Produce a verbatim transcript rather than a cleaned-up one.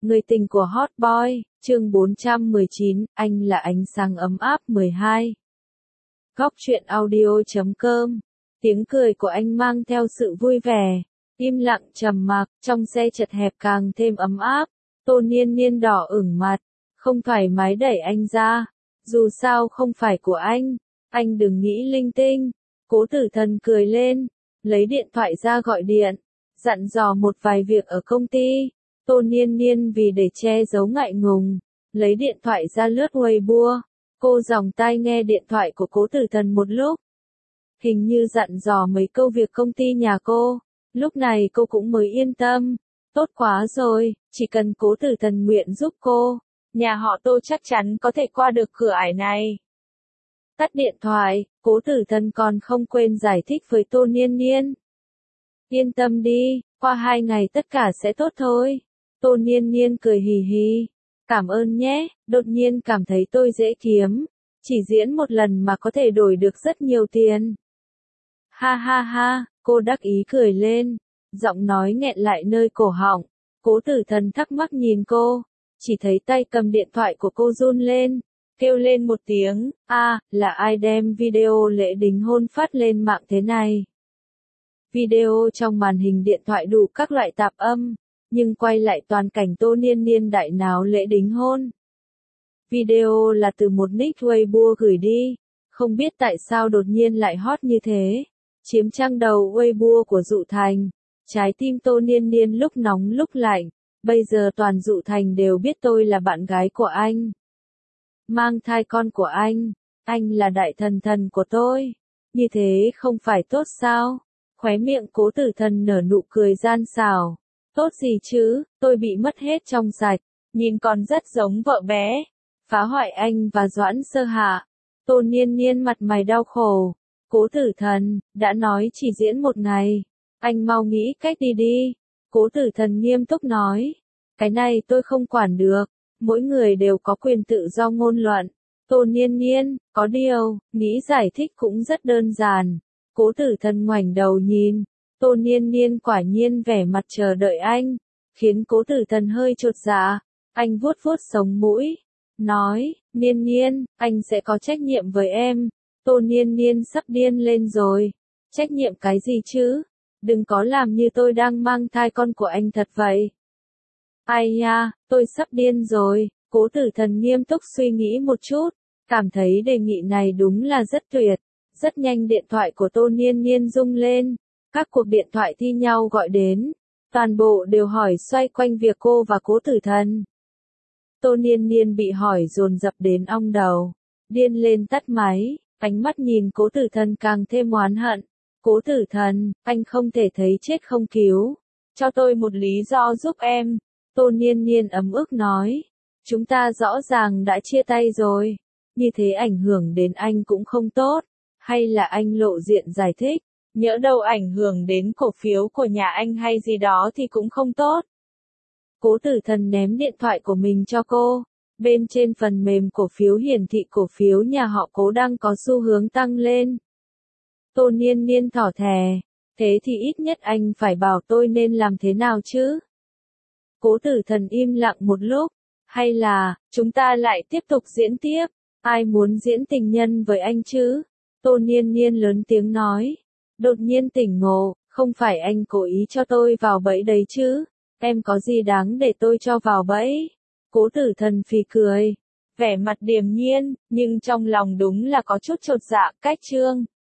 Người tình của Hot Boy, chương bốn trăm mười chín, anh là ánh sáng ấm áp mười hai. Góc truyện audio chấm com. Tiếng cười của anh mang theo sự vui vẻ, im lặng trầm mặc, trong xe chật hẹp càng thêm ấm áp. Tô Niên Niên đỏ ửng mặt, không thoải mái đẩy anh ra. Dù sao không phải của anh, anh đừng nghĩ linh tinh. Cố Tử Thần cười lên, lấy điện thoại ra gọi điện, dặn dò một vài việc ở công ty. Tô Niên Niên vì để che giấu ngại ngùng, lấy điện thoại ra lướt Weibo. Cô dòng tai nghe điện thoại của Cố Tử Thần một lúc. Hình như dặn dò mấy câu việc công ty nhà cô. Lúc này cô cũng mới yên tâm. Tốt quá rồi, chỉ cần Cố Tử Thần nguyện giúp cô, nhà họ Tô chắc chắn có thể qua được cửa ải này. Tắt điện thoại, Cố Tử Thần còn không quên giải thích với Tô Niên Niên. Yên tâm đi, qua hai ngày tất cả sẽ tốt thôi. Tô Niên Niên cười hì hì. Cảm ơn nhé, đột nhiên cảm thấy tôi dễ kiếm. Chỉ diễn một lần mà có thể đổi được rất nhiều tiền. Ha ha ha, cô đắc ý cười lên. Giọng nói nghẹn lại nơi cổ họng. Cố Tử Thần thắc mắc nhìn cô. Chỉ thấy tay cầm điện thoại của cô run lên. Kêu lên một tiếng, a, à, là ai đem video lễ đính hôn phát lên mạng thế này? Video trong màn hình điện thoại đủ các loại tạp âm, nhưng quay lại toàn cảnh Tô Niên Niên đại náo lễ đính hôn. Video là từ một nick Weibo gửi đi, không biết tại sao đột nhiên lại hot như thế, chiếm trang đầu Weibo của Dụ Thành. Trái tim Tô Niên Niên lúc nóng lúc lạnh, bây giờ toàn Dụ Thành đều biết tôi là bạn gái của anh. Mang thai con của anh, anh là đại thần thần của tôi, như thế không phải tốt sao? Khóe miệng Cố Tử Thần nở nụ cười gian xảo. Tốt gì chứ, tôi bị mất hết trong sạch, nhìn còn rất giống vợ bé. Phá hoại anh và Doãn Sơ Hạ. Tô Niên Niên mặt mày đau khổ. Cố Tử Thần, đã nói chỉ diễn một ngày. Anh mau nghĩ cách đi đi. Cố Tử Thần nghiêm túc nói. Cái này tôi không quản được. Mỗi người đều có quyền tự do ngôn luận. Tô Niên Niên, có điều, nghĩ giải thích cũng rất đơn giản. Cố Tử Thần ngoảnh đầu nhìn. Tô Niên Niên quả nhiên vẻ mặt chờ đợi anh, khiến Cố Tử Thần hơi chột dạ. Anh vuốt vuốt sống mũi, nói, Niên Niên, anh sẽ có trách nhiệm với em. Tô Niên Niên sắp điên lên rồi. Trách nhiệm cái gì chứ? Đừng có làm như tôi đang mang thai con của anh thật vậy. Ai nha, tôi sắp điên rồi. Cố Tử Thần nghiêm túc suy nghĩ một chút, cảm thấy đề nghị này đúng là rất tuyệt. Rất nhanh điện thoại của Tô Niên Niên rung lên. Các cuộc điện thoại thi nhau gọi đến, toàn bộ đều hỏi xoay quanh việc cô và Cố Tử Thần. Tô Niên Niên bị hỏi dồn dập đến ong đầu, điên lên tắt máy, ánh mắt nhìn Cố Tử Thần càng thêm oán hận. Cố Tử Thần, anh không thể thấy chết không cứu, cho tôi một lý do giúp em. Tô Niên Niên ấm ức nói, chúng ta rõ ràng đã chia tay rồi, như thế ảnh hưởng đến anh cũng không tốt, hay là anh lộ diện giải thích. Nhỡ đâu ảnh hưởng đến cổ phiếu của nhà anh hay gì đó thì cũng không tốt. Cố Tử Thần ném điện thoại của mình cho cô. Bên trên phần mềm cổ phiếu hiển thị cổ phiếu nhà họ Cố đang có xu hướng tăng lên. Tô Niên Niên thỏ thè. Thế thì ít nhất anh phải bảo tôi nên làm thế nào chứ? Cố Tử Thần im lặng một lúc. Hay là, chúng ta lại tiếp tục diễn tiếp? Ai muốn diễn tình nhân với anh chứ? Tô Niên Niên lớn tiếng nói. Đột nhiên tỉnh ngộ, không phải anh cố ý cho tôi vào bẫy đấy chứ, em có gì đáng để tôi cho vào bẫy? Cố Tử Thần phì cười, vẻ mặt điềm nhiên, nhưng trong lòng đúng là có chút chột dạ. Cách chương